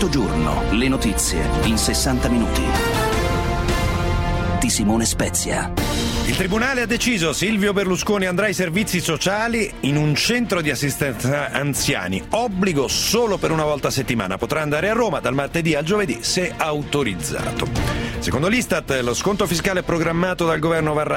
Effetto giorno, le notizie in 60 minuti. Di Simone Spezia. Il Tribunale ha deciso: Silvio Berlusconi andrà ai servizi sociali in un centro di assistenza anziani. Obbligo solo per una volta a settimana. Potrà andare a Roma dal martedì al giovedì se autorizzato. Secondo l'Istat, lo sconto fiscale programmato dal governo varrà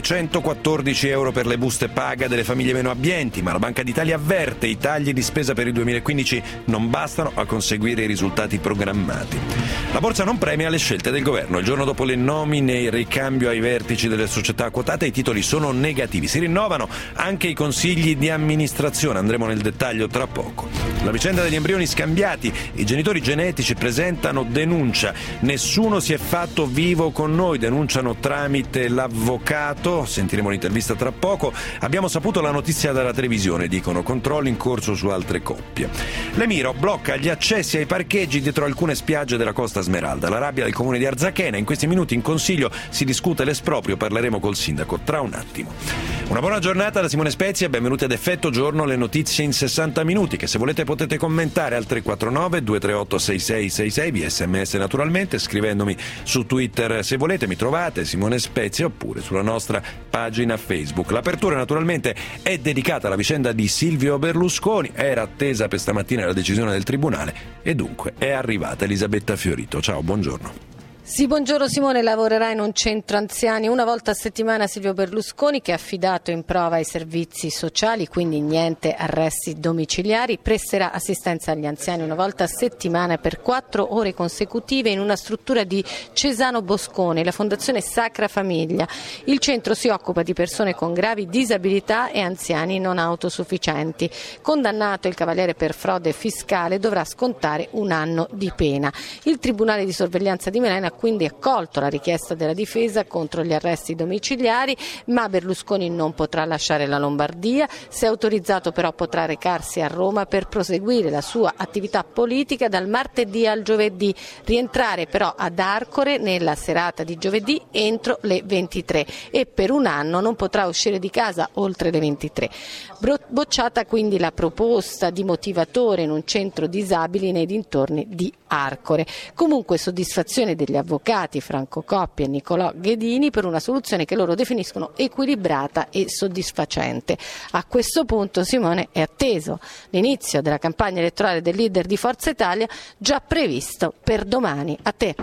714 euro per le buste paga delle famiglie meno abbienti, ma la Banca d'Italia avverte: i tagli di spesa per il 2015 non bastano a conseguire i risultati programmati. La borsa non premia le scelte del governo. Il giorno dopo le nomine e il ricambio ai vertici delle società quotate, i titoli sono negativi. Si rinnovano anche i consigli di amministrazione. Andremo nel dettaglio tra poco. La vicenda degli embrioni scambiati. I genitori genetici presentano denuncia. Nessuno si è fatto vivo con noi, denunciano tramite l'avvocato. Sentiremo l'intervista tra poco. Abbiamo saputo la notizia dalla televisione, dicono, controlli in corso su altre coppie. L'Emiro blocca gli accessi ai parcheggi dietro alcune spiagge della Costa Smeralda. La rabbia del comune di Arzachena. In questi minuti in consiglio si discute l'esproprio, parleremo col sindaco tra un attimo. Una buona giornata da Simone Spezia, benvenuti ad Effetto Giorno, le notizie in 60 minuti, che se volete potete commentare al 349 238 6666 via SMS naturalmente, scrivendomi su Twitter se volete, mi trovate Simone Spezia, oppure sulla nostra pagina Facebook. L'apertura naturalmente è dedicata alla vicenda di Silvio Berlusconi. Era attesa per stamattina la decisione del Tribunale e dunque è arrivata Elisabetta Fiorito. Ciao, buongiorno. Sì, buongiorno Simone. Lavorerà in un centro anziani una volta a settimana Silvio Berlusconi, che è affidato in prova ai servizi sociali, quindi niente arresti domiciliari. Presterà assistenza agli anziani una volta a settimana per 4 ore consecutive in una struttura di Cesano Boscone, la Fondazione Sacra Famiglia. Il centro si occupa di persone con gravi disabilità e anziani non autosufficienti. Condannato il cavaliere per frode fiscale dovrà scontare 1 anno di pena. Il Tribunale di sorveglianza di Milano ha quindi accolto la richiesta della difesa contro gli arresti domiciliari, ma Berlusconi non potrà lasciare la Lombardia. Se autorizzato però potrà recarsi a Roma per proseguire la sua attività politica dal martedì al giovedì, rientrare però ad Arcore nella serata di giovedì entro le 23 e per 1 anno non potrà uscire di casa oltre le 23. Bocciata quindi la proposta di motivatore in un centro disabili nei dintorni di Arcore. Comunque soddisfazione degli avvocati Franco Coppi e Nicolò Ghedini per una soluzione che loro definiscono equilibrata e soddisfacente. A questo punto, Simone, è atteso l'inizio della campagna elettorale del leader di Forza Italia, già previsto per domani. A te.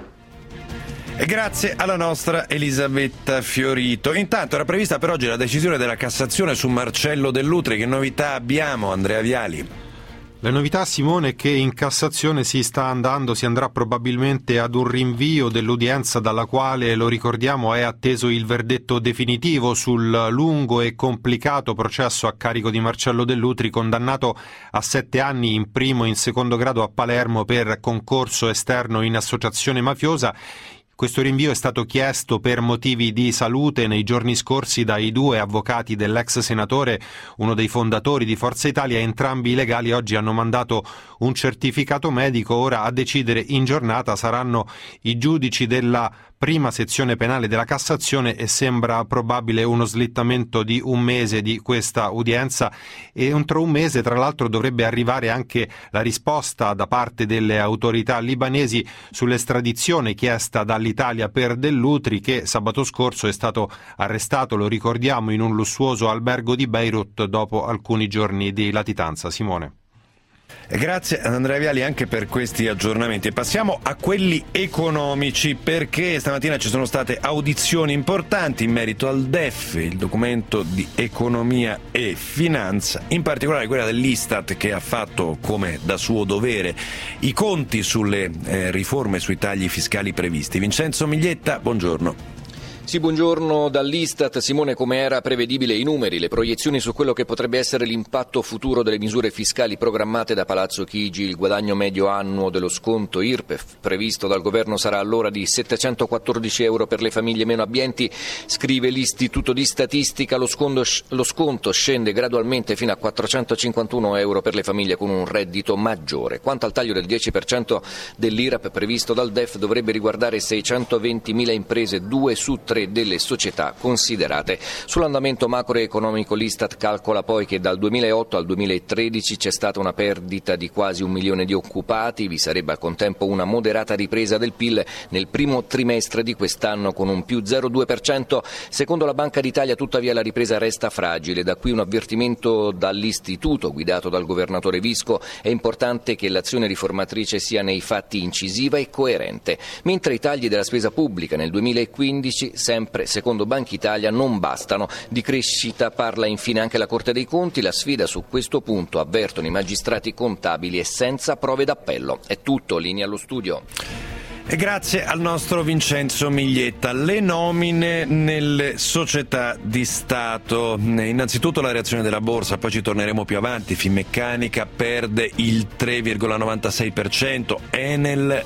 E grazie alla nostra Elisabetta Fiorito. Intanto era prevista per oggi la decisione della Cassazione su Marcello Dell'Utri. Che novità abbiamo, Andrea Viali? La novità, Simone, è che in Cassazione si andrà probabilmente ad un rinvio dell'udienza dalla quale, lo ricordiamo, è atteso il verdetto definitivo sul lungo e complicato processo a carico di Marcello Dell'Utri, condannato a 7 anni in primo e in secondo grado a Palermo per concorso esterno in associazione mafiosa. Questo rinvio è stato chiesto per motivi di salute nei giorni scorsi dai 2 avvocati dell'ex senatore, uno dei fondatori di Forza Italia. Entrambi i legali oggi hanno mandato un certificato medico. Ora a decidere in giornata saranno i giudici della prima sezione penale della Cassazione e sembra probabile uno slittamento di 1 mese di questa udienza, e entro 1 mese tra l'altro dovrebbe arrivare anche la risposta da parte delle autorità libanesi sull'estradizione chiesta dall'Italia per Dell'Utri, che sabato scorso è stato arrestato, lo ricordiamo, in un lussuoso albergo di Beirut dopo alcuni giorni di latitanza. Simone. Grazie ad Andrea Viali anche per questi aggiornamenti. E passiamo a quelli economici, perché stamattina ci sono state audizioni importanti in merito al DEF, il documento di economia e finanza, in particolare quella dell'Istat, che ha fatto come da suo dovere i conti sulle riforme sui tagli fiscali previsti. Vincenzo Miglietta, buongiorno. Sì, buongiorno dall'Istat. Simone, come era prevedibile, i numeri, le proiezioni su quello che potrebbe essere l'impatto futuro delle misure fiscali programmate da Palazzo Chigi. Il guadagno medio annuo dello sconto IRPEF previsto dal governo sarà allora di 714 euro per le famiglie meno abbienti, scrive l'Istituto di Statistica. Lo sconto scende gradualmente fino a 451 euro per le famiglie con un reddito maggiore. Quanto al taglio del 10% dell'IRAP previsto dal DEF, dovrebbe riguardare 620.000 imprese, 2 su 3 3 delle società considerate. Sull'andamento macroeconomico l'Istat calcola poi che dal 2008 al 2013 c'è stata una perdita di quasi 1 milione di occupati, vi sarebbe al contempo una moderata ripresa del PIL nel primo trimestre di quest'anno con un più 0,2%. Secondo la Banca d'Italia tuttavia la ripresa resta fragile, da qui un avvertimento dall'istituto guidato dal governatore Visco: è importante che l'azione riformatrice sia nei fatti incisiva e coerente, mentre i tagli della spesa pubblica nel 2015, sempre secondo Banca Italia, non bastano. Di crescita parla infine anche la Corte dei Conti, la sfida su questo punto, avvertono i magistrati contabili, è senza prove d'appello. È tutto, linea allo studio. E grazie al nostro Vincenzo Miglietta. Le nomine nelle società di Stato. Innanzitutto la reazione della borsa, poi ci torneremo più avanti. Finmeccanica perde il 3,96%, Enel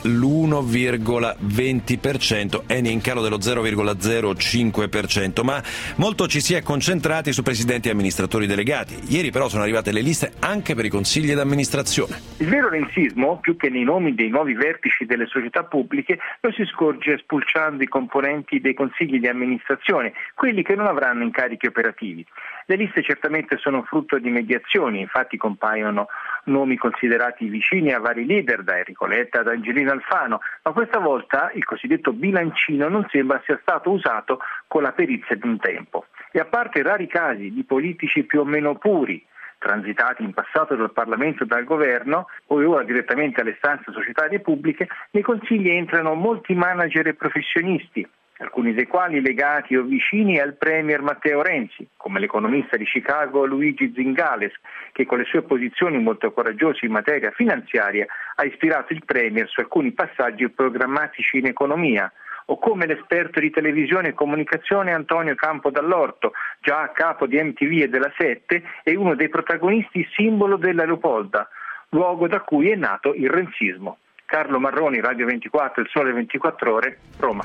l'1,20%, Eni in calo dello 0,05%, ma molto ci si è concentrati su presidenti e amministratori delegati. Ieri però sono arrivate le liste anche per i consigli d'amministrazione. Il vero renzismo, più che nei nomi dei nuovi vertici delle società pubbliche, lo si scorge spulciando i componenti dei consigli di amministrazione, quelli che non avranno incarichi operativi. Le liste certamente sono frutto di mediazioni, infatti compaiono nomi considerati vicini a vari leader, da Enrico Letta ad Angelina Alfano, ma questa volta il cosiddetto bilancino non sembra sia stato usato con la perizia di un tempo. E a parte rari casi di politici più o meno puri, transitati in passato dal Parlamento e dal Governo, o ora direttamente alle stanze societarie pubbliche, nei consigli entrano molti manager e professionisti, alcuni dei quali legati o vicini al premier Matteo Renzi, come l'economista di Chicago Luigi Zingales, che con le sue posizioni molto coraggiose in materia finanziaria ha ispirato il premier su alcuni passaggi programmatici in economia, o come l'esperto di televisione e comunicazione Antonio Campo Dall'Orto, già a capo di MTV e della 7 e uno dei protagonisti simbolo della Leopolda, luogo da cui è nato il renzismo. Carlo Marroni, Radio 24, Il Sole 24 Ore, Roma.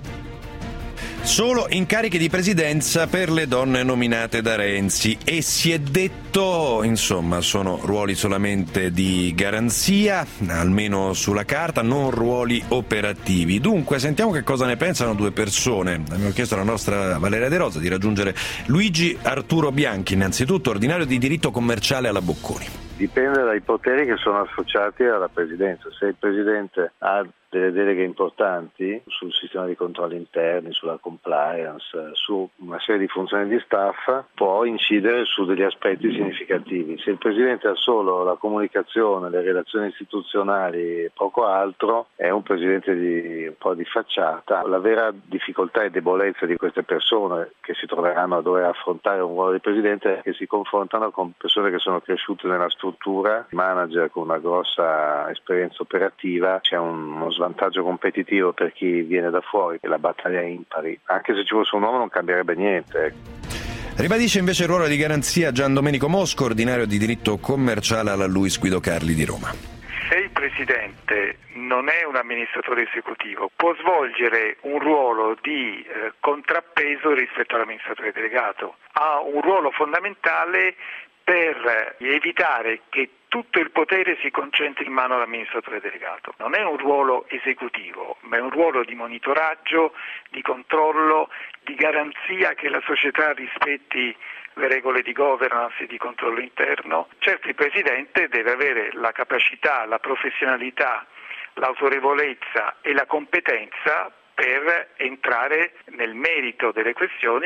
Solo incarichi di presidenza per le donne nominate da Renzi, e si è detto, insomma, sono ruoli solamente di garanzia, almeno sulla carta, non ruoli operativi. Dunque sentiamo che cosa ne pensano due persone. Abbiamo chiesto alla nostra Valeria De Rosa di raggiungere Luigi Arturo Bianchi, innanzitutto ordinario di diritto commerciale alla Bocconi. Dipende dai poteri che sono associati alla presidenza. Se il presidente ha delle deleghe importanti sul sistema di controlli interni, sulla compliance, su una serie di funzioni di staff, può incidere su degli aspetti significativi. Se il presidente ha solo la comunicazione, le relazioni istituzionali e poco altro, è un presidente un po' di facciata. La vera difficoltà e debolezza di queste persone che si troveranno a dover affrontare un ruolo di presidente è che si confrontano con persone che sono cresciute nella struttura, manager con una grossa esperienza operativa. C'è uno svantaggio competitivo per chi viene da fuori, che la battaglia è impari. Anche se ci fosse un uomo non cambierebbe niente. Ribadisce invece il ruolo di garanzia Gian Domenico Mosco, ordinario di diritto commerciale alla Luis Guido Carli di Roma. Se il Presidente non è un amministratore esecutivo, può svolgere un ruolo di contrappeso rispetto all'amministratore delegato. Ha un ruolo fondamentale per evitare che tutto il potere si concentri in mano all'amministratore delegato. Non è un ruolo esecutivo, ma è un ruolo di monitoraggio, di controllo, di garanzia che la società rispetti le regole di governance e di controllo interno. Certo, il Presidente deve avere la capacità, la professionalità, l'autorevolezza e la competenza per entrare nel merito delle questioni.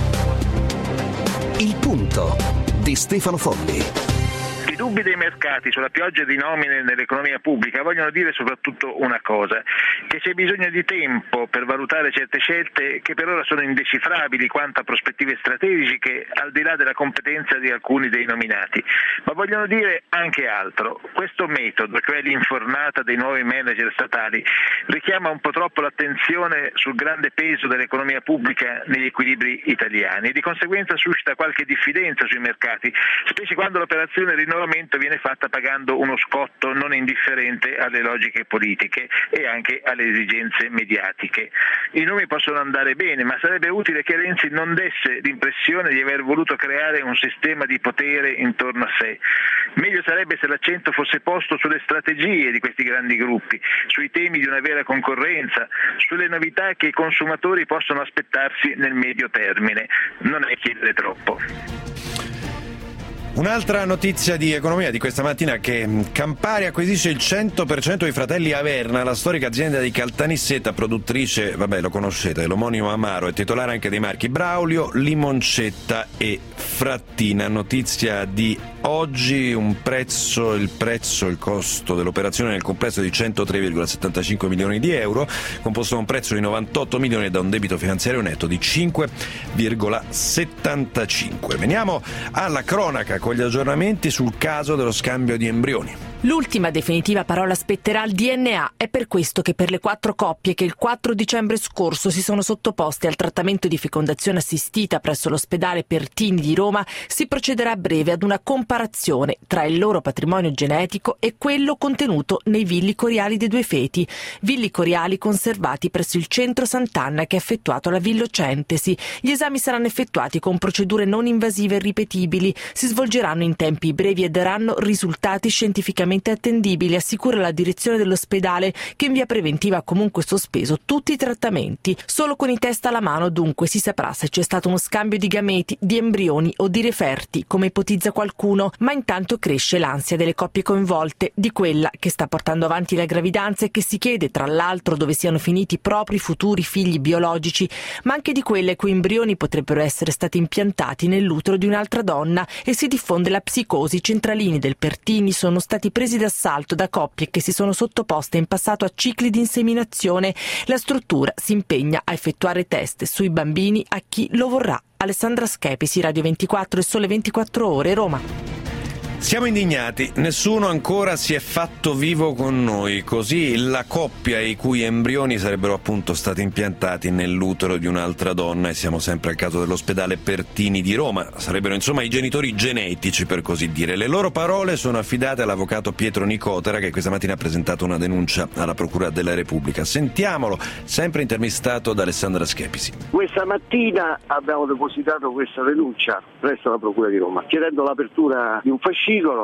Il punto di Stefano Folli. I dubbi dei mercati sulla pioggia di nomine nell'economia pubblica vogliono dire soprattutto una cosa, che c'è bisogno di tempo per valutare certe scelte che per ora sono indecifrabili quanto a prospettive strategiche al di là della competenza di alcuni dei nominati, ma vogliono dire anche altro. Questo metodo, cioè l'infornata dei nuovi manager statali, richiama un po' troppo l'attenzione sul grande peso dell'economia pubblica negli equilibri italiani e di conseguenza suscita qualche diffidenza sui mercati, specie quando l'operazione rinnovamento momento viene fatta pagando uno scotto non indifferente alle logiche politiche e anche alle esigenze mediatiche. I nomi possono andare bene, ma sarebbe utile che Renzi non desse l'impressione di aver voluto creare un sistema di potere intorno a sé. Meglio sarebbe se l'accento fosse posto sulle strategie di questi grandi gruppi, sui temi di una vera concorrenza, sulle novità che i consumatori possono aspettarsi nel medio termine. Non è chiedere troppo. Un'altra notizia di economia di questa mattina è che Campari acquisisce il 100% dei fratelli Averna, la storica azienda di Caltanissetta, produttrice, lo conoscete, l'omonimo Amaro, è titolare anche dei marchi Braulio, Limoncetta e Frattina. Notizia di oggi, il costo dell'operazione nel complesso di 103,75 milioni di euro, composto da un prezzo di 98 milioni e da un debito finanziario netto di 5,75. Veniamo alla cronaca con gli aggiornamenti sul caso dello scambio di embrioni. L'ultima definitiva parola spetterà al DNA. È per questo che per le 4 coppie che il 4 dicembre scorso si sono sottoposte al trattamento di fecondazione assistita presso l'ospedale Pertini di Roma si procederà a breve ad una comparazione tra il loro patrimonio genetico e quello contenuto nei villi coriali dei 2 feti, villi coriali conservati presso il centro Sant'Anna che ha effettuato la villocentesi. Gli esami saranno effettuati con procedure non invasive e ripetibili, si svolgeranno in tempi brevi e daranno risultati scientificamente attendibili, assicura la direzione dell'ospedale, che in via preventiva ha comunque sospeso tutti i trattamenti. Solo con i test alla mano dunque si saprà se c'è stato uno scambio di gameti, di embrioni o di referti, come ipotizza qualcuno, ma intanto cresce l'ansia delle coppie coinvolte, di quella che sta portando avanti la gravidanza e che si chiede tra l'altro dove siano finiti i propri futuri figli biologici, ma anche di quelle cui embrioni potrebbero essere stati impiantati nell'utero di un'altra donna, e si diffonde la psicosi. I centralini del Pertini sono stati presi d'assalto da coppie che si sono sottoposte in passato a cicli di inseminazione. La struttura si impegna a effettuare test sui bambini a chi lo vorrà. Alessandra Schepisi, Radio 24 e Sole 24 Ore, Roma. Siamo indignati, nessuno ancora si è fatto vivo con noi, così la coppia i cui embrioni sarebbero appunto stati impiantati nell'utero di un'altra donna, e siamo sempre al caso dell'ospedale Pertini di Roma, sarebbero insomma i genitori genetici per così dire. Le loro parole sono affidate all'avvocato Pietro Nicotera, che questa mattina ha presentato una denuncia alla Procura della Repubblica. Sentiamolo, sempre intervistato da Alessandra Schepisi. Questa mattina abbiamo depositato questa denuncia presso la Procura di Roma, chiedendo l'apertura di un fascicolo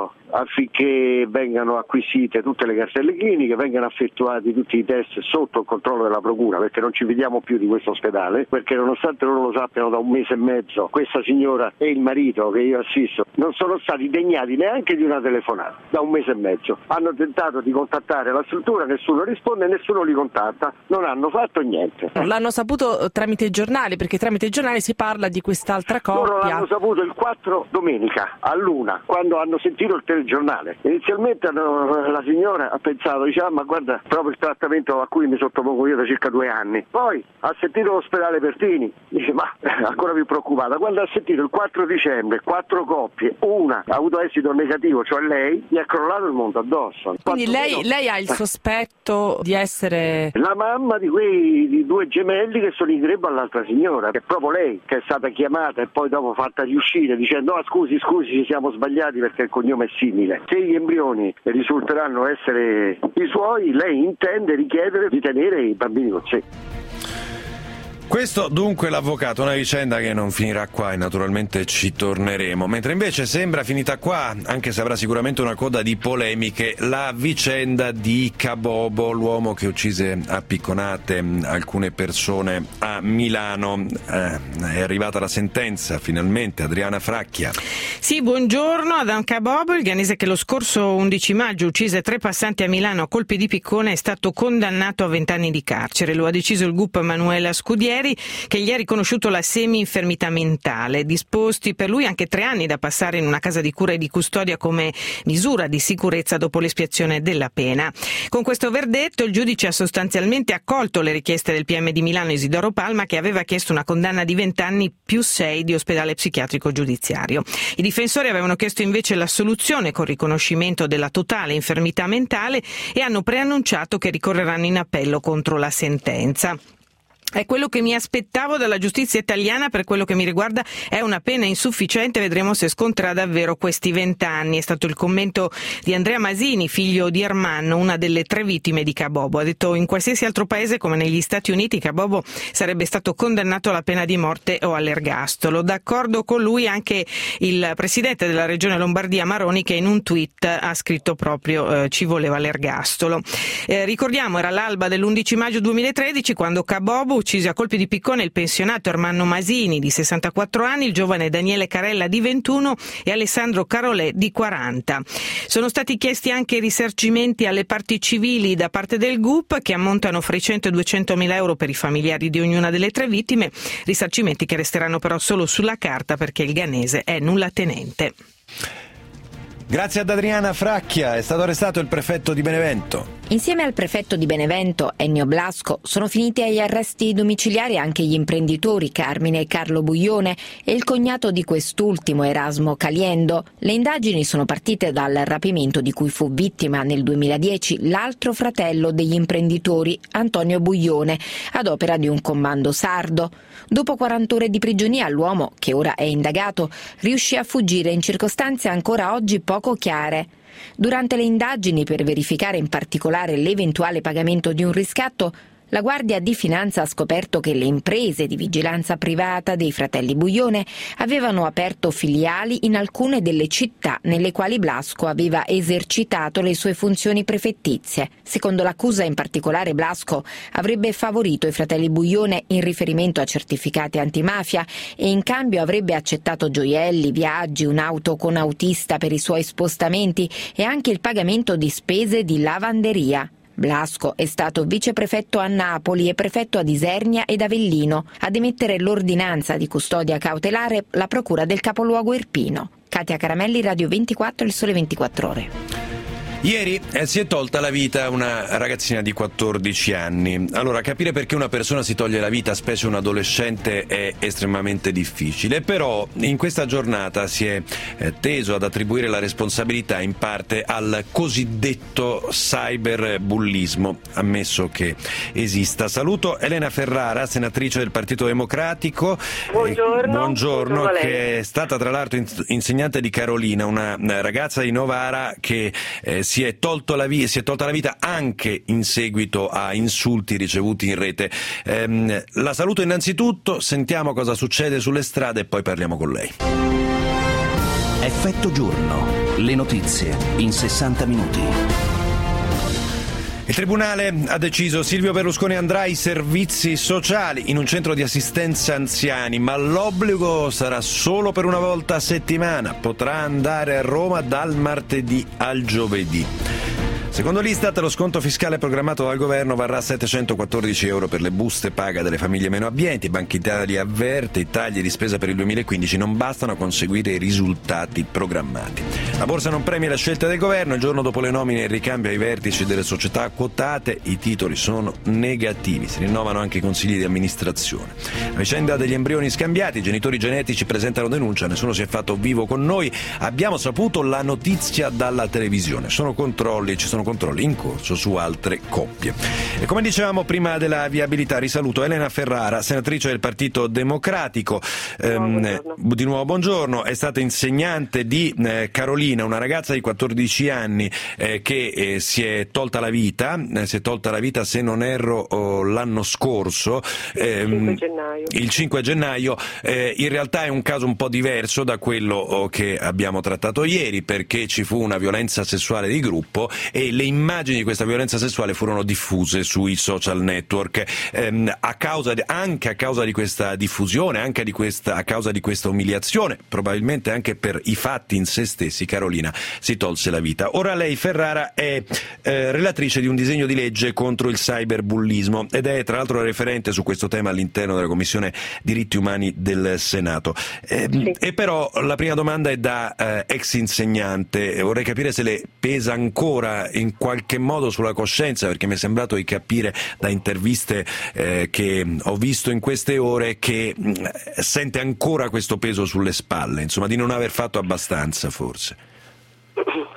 affinché vengano acquisite tutte le cartelle cliniche, vengano effettuati tutti i test sotto il controllo della Procura, perché non ci fidiamo più di questo ospedale, perché nonostante loro lo sappiano da 1 mese e mezzo, questa signora e il marito che io assisto non sono stati degnati neanche di una telefonata da 1 mese e mezzo. Hanno tentato di contattare la struttura, nessuno risponde, nessuno li contatta, non hanno fatto niente. L'hanno saputo tramite i giornali, perché tramite i giornali si parla di quest'altra coppia. Loro l'hanno saputo il 4 domenica all'1, quando hanno sentito il telegiornale. Inizialmente la signora ha pensato, ma guarda, proprio il trattamento a cui mi sottopongo io da circa 2 anni. Poi ha sentito l'ospedale Pertini, dice ancora più preoccupata. Quando ha sentito il 4 dicembre 4 coppie, una ha avuto esito negativo, cioè lei, gli è crollato il mondo addosso. Quindi lei ha il sospetto di essere la mamma di 2 gemelli che sono in grembo all'altra signora, che è proprio lei che è stata chiamata e poi dopo fatta riuscire dicendo scusi ci siamo sbagliati perché il cognome è simile. Se gli embrioni risulteranno essere i suoi, lei intende richiedere di tenere i bambini con sé. Questo dunque l'avvocato, una vicenda che non finirà qua e naturalmente ci torneremo, mentre invece sembra finita qua, anche se avrà sicuramente una coda di polemiche, la vicenda di Kabobo, l'uomo che uccise a picconate alcune persone a Milano. È arrivata la sentenza finalmente. Adriana Fracchia. Sì, buongiorno. Adam Kabobo, il ghanese che lo scorso 11 maggio uccise 3 passanti a Milano a colpi di piccone, è stato condannato a 20 anni di carcere. Lo ha deciso il GUP Manuela Scudieri, che gli ha riconosciuto la semi-infermità mentale, disposti per lui anche 3 anni da passare in una casa di cura e di custodia come misura di sicurezza dopo l'espiazione della pena. Con questo verdetto il giudice ha sostanzialmente accolto le richieste del PM di Milano Isidoro Palma, che aveva chiesto una condanna di 20 anni più 6 di ospedale psichiatrico giudiziario. I difensori avevano chiesto invece l'assoluzione con riconoscimento della totale infermità mentale e hanno preannunciato che ricorreranno in appello contro la sentenza. È quello che mi aspettavo dalla giustizia italiana, per quello che mi riguarda è una pena insufficiente, vedremo se sconterà davvero questi 20 anni. È stato il commento di Andrea Masini, figlio di Ermanno, una delle 3 vittime di Kabobo. Ha detto: in qualsiasi altro paese come negli Stati Uniti Kabobo sarebbe stato condannato alla pena di morte o all'ergastolo. D'accordo con lui anche il presidente della regione Lombardia Maroni, che in un tweet ha scritto proprio ci voleva l'ergastolo. Ricordiamo, era l'alba dell'11 maggio 2013 quando Kabobo uccise a colpi di piccone il pensionato Ermanno Masini di 64 anni, il giovane Daniele Carella di 21 e Alessandro Carolè di 40. Sono stati chiesti anche risarcimenti alle parti civili da parte del GUP, che ammontano fra i 100 e 200 mila euro per i familiari di ognuna delle 3 vittime, risarcimenti che resteranno però solo sulla carta perché il ghanese è nullatenente. Grazie ad Adriana Fracchia. È stato arrestato il prefetto di Benevento. Insieme al prefetto di Benevento, Ennio Blasco, sono finiti agli arresti domiciliari anche gli imprenditori Carmine e Carlo Buglione e il cognato di quest'ultimo, Erasmo Caliendo. Le indagini sono partite dal rapimento di cui fu vittima nel 2010 l'altro fratello degli imprenditori, Antonio Buglione, ad opera di un comando sardo. Dopo 40 ore di prigionia, l'uomo, che ora è indagato, riuscì a fuggire in circostanze ancora oggi poco chiare. Durante le indagini per verificare in particolare l'eventuale pagamento di un riscatto, la Guardia di Finanza ha scoperto che le imprese di vigilanza privata dei fratelli Buglione avevano aperto filiali in alcune delle città nelle quali Blasco aveva esercitato le sue funzioni prefettizie. Secondo l'accusa, in particolare, Blasco avrebbe favorito i fratelli Buglione in riferimento a certificati antimafia e in cambio avrebbe accettato gioielli, viaggi, un'auto con autista per i suoi spostamenti e anche il pagamento di spese di lavanderia. Blasco è stato viceprefetto a Napoli e prefetto ad Isernia ed Avellino. Ad emettere l'ordinanza di custodia cautelare la procura del capoluogo irpino. Katia Caramelli, Radio 24, Il Sole 24 Ore. Ieri si è tolta la vita una ragazzina di 14 anni. Allora, capire perché una persona si toglie la vita, specie un adolescente, è estremamente difficile, però in questa giornata si è teso ad attribuire la responsabilità in parte al cosiddetto cyberbullismo, ammesso che esista. Saluto Elena Ferrara, senatrice del Partito Democratico. Buongiorno, che è stata tra l'altro insegnante di Carolina, una ragazza di Novara che si è tolta la vita anche in seguito a insulti ricevuti in rete. La saluto innanzitutto, sentiamo cosa succede sulle strade e poi parliamo con lei. Effetto giorno, le notizie in 60 minuti. Il Tribunale ha deciso: Silvio Berlusconi andrà ai servizi sociali in un centro di assistenza anziani, ma l'obbligo sarà solo per una volta a settimana. Potrà andare a Roma dal martedì al giovedì. Secondo l'Istat, lo sconto fiscale programmato dal governo varrà 714 euro per le buste paga delle famiglie meno abbienti. Banca Italia avverte: i tagli di spesa per il 2015 non bastano a conseguire i risultati programmati. La borsa non premia le scelte del governo. Il giorno dopo le nomine e il ricambio ai vertici delle società quotate, i titoli sono negativi. Si rinnovano anche i consigli di amministrazione. La vicenda degli embrioni scambiati: i genitori genetici presentano denuncia, nessuno si è fatto vivo con noi. Abbiamo saputo la notizia dalla televisione. Ci sono controlli in corso su altre coppie. E come dicevamo prima della viabilità, risaluto Elena Ferrara, senatrice del Partito Democratico. Di nuovo buongiorno. È stata insegnante di Carolina, una ragazza di 14 anni che si è tolta la vita, se non erro l'anno scorso, il 5 gennaio. In realtà è un caso un po' diverso da quello che abbiamo trattato ieri, perché ci fu una violenza sessuale di gruppo e le immagini di questa violenza sessuale furono diffuse sui social network. Anche a causa di questa diffusione, a causa di questa umiliazione, probabilmente anche per i fatti in se stessi, Carolina si tolse la vita. Ora lei, Ferrara, è relatrice di un disegno di legge contro il cyberbullismo ed è tra l'altro referente su questo tema all'interno della Commissione Diritti Umani del Senato. E però la prima domanda è da ex insegnante. Vorrei capire se le pesa ancora in qualche modo sulla coscienza, perché mi è sembrato di capire da interviste che ho visto in queste ore che sente ancora questo peso sulle spalle, insomma, di non aver fatto abbastanza forse. Ma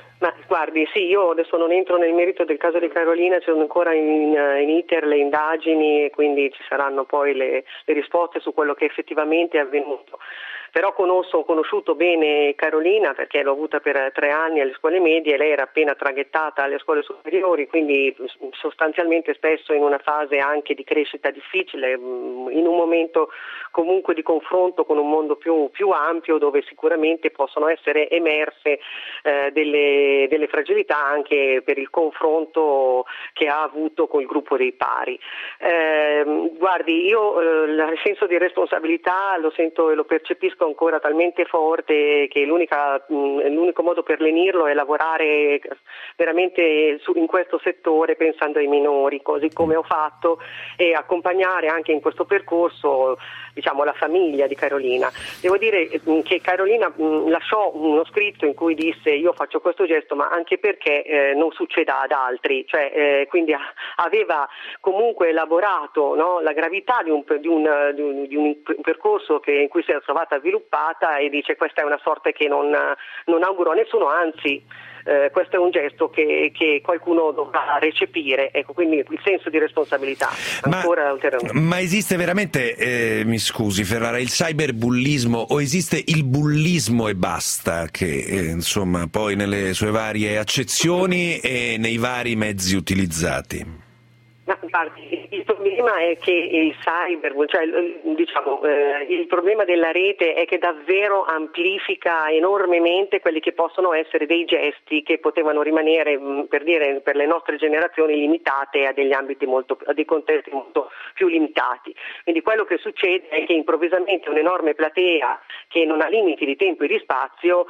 Guardi, sì, io adesso non entro nel merito del caso di Carolina, ci sono ancora in iter le indagini e quindi ci saranno poi le risposte su quello che effettivamente è avvenuto. Però ho conosciuto bene Carolina perché l'ho avuta per 3 anni alle scuole medie, lei era appena traghettata alle scuole superiori, quindi sostanzialmente spesso in una fase anche di crescita difficile, in un momento comunque di confronto con un mondo più ampio dove sicuramente possono essere emerse delle fragilità anche per il confronto che ha avuto col gruppo dei pari. Guardi, io il senso di responsabilità lo sento e lo percepisco ancora talmente forte che l'unico modo per lenirlo è lavorare veramente in questo settore pensando ai minori, così come ho fatto, e accompagnare anche in questo percorso la famiglia di Carolina. Devo dire che Carolina lasciò uno scritto in cui disse: io faccio questo gesto ma anche perché non succeda ad altri, quindi aveva comunque elaborato, no, la gravità di un percorso in cui si era trovata sviluppata, e dice: questa è una sorte che non auguro a nessuno, anzi questo è un gesto che qualcuno dovrà recepire, ecco, quindi il senso di responsabilità ancora ulteriormente. Ma esiste veramente, mi scusi Ferrara, il cyberbullismo o esiste il bullismo e basta, che insomma poi nelle sue varie accezioni e nei vari mezzi utilizzati? Il problema è che il il problema della rete è che davvero amplifica enormemente quelli che possono essere dei gesti che potevano rimanere, per le nostre generazioni, limitate a degli ambiti a dei contesti molto più limitati. Quindi quello che succede è che improvvisamente un'enorme platea che non ha limiti di tempo e di spazio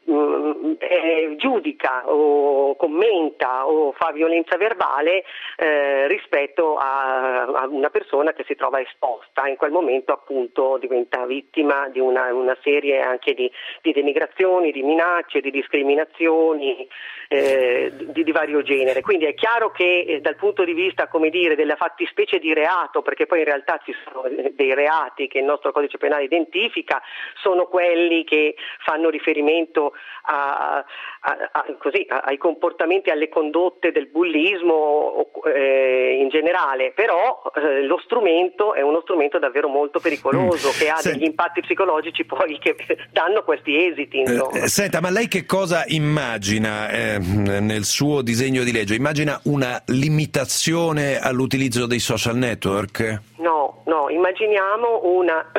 giudica o commenta o fa violenza verbale rispetto a una persona che si trova esposta. In quel momento appunto diventa vittima di una serie anche di denigrazioni, di minacce, di discriminazioni di vario genere. Quindi è chiaro che dal punto di vista, come dire, della fattispecie di reato, perché poi in realtà ci sono dei reati che il nostro codice penale identifica, sono quelli che fanno riferimento ai comportamenti, alle condotte del bullismo in generale, però lo strumento è uno strumento davvero molto pericoloso che ha degli impatti psicologici poi che danno questi esiti. Senta, ma lei che cosa immagina nel suo disegno di legge? Immagina una limitazione all'utilizzo dei social network? No, immaginiamo una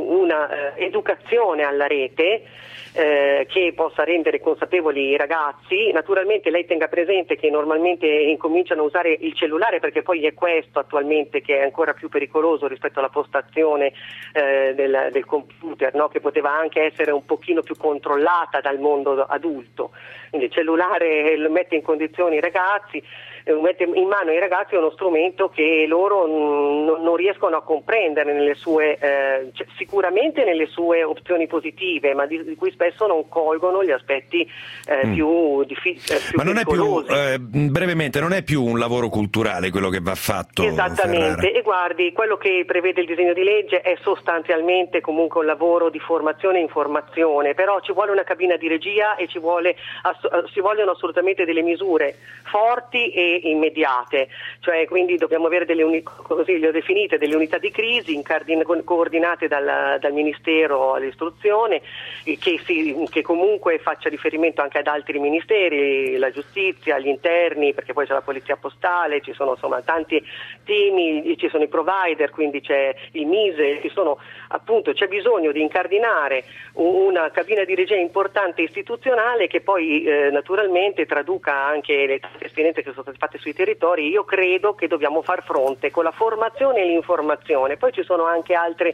educazione alla rete che possa rendere consapevoli i ragazzi. Naturalmente lei tenga presente che normalmente incominciano a usare il cellulare perché poi è questo attualmente che è ancora più pericoloso rispetto alla postazione del computer, no? Che poteva anche essere un pochino più controllata dal mondo adulto. Quindi il cellulare lo mette in condizioni i ragazzi, mette in mano ai ragazzi uno strumento che loro non riescono a comprendere nelle sue sicuramente nelle sue opzioni positive, ma di cui spesso non colgono gli aspetti più difficili. Ma non è più brevemente, non è più un lavoro culturale quello che va fatto? Esattamente, Ferrara. E guardi, quello che prevede il disegno di legge è sostanzialmente comunque un lavoro di formazione e informazione, però ci vuole una cabina di regia e ci vogliono assolutamente delle misure forti e immediate, cioè quindi dobbiamo avere così le ho definite, delle unità di crisi coordinate dal Ministero all'istruzione, che comunque faccia riferimento anche ad altri ministeri, la giustizia, gli interni, perché poi c'è la polizia postale, ci sono insomma tanti temi, ci sono i provider, quindi c'è il Mise, c'è bisogno di incardinare una cabina di regia importante istituzionale che poi naturalmente traduca anche le tante esperienze che sono state fatte sui territori. Io credo che dobbiamo far fronte con la formazione e l'informazione. Poi ci sono anche altri